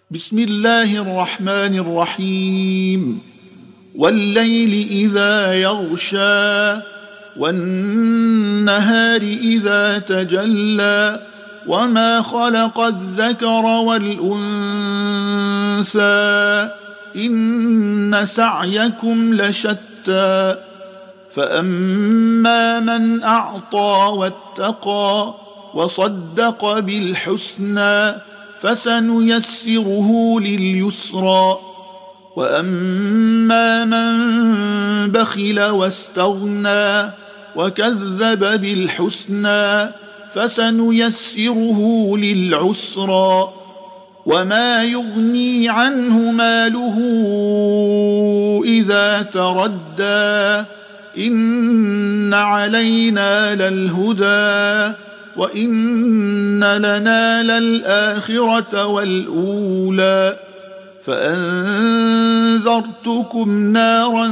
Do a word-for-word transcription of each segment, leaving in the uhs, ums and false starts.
بسم الله الرحمن الرحيم. والليل إذا يغشى والنهار إذا تجلى وما خلق الذكر والأنثى إن سعيكم لشتى فأما من أعطى واتقى وصدق بالحسنى فسنيسره لليسرى وأما من بخل واستغنى وكذب بالحسنى فسنيسره للعسرى وما يغني عنه ماله إذا تردى إن علينا للهدى وإن لنا للآخرة والأولى فأنذرتكم نارا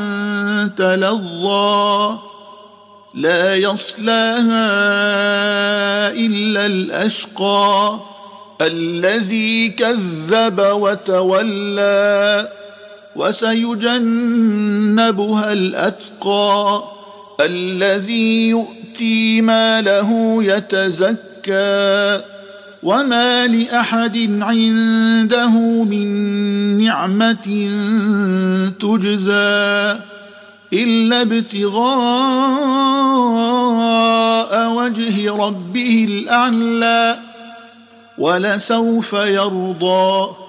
تلظى لا يصلاها إلا الأشقى الذي كذب وتولى وسيجنبها الأتقى الذي يؤتي ماله يتزكى وما لأحد عنده من نعمة تجزى إلا ابتغاء وجه ربه الأعلى ولسوف يرضى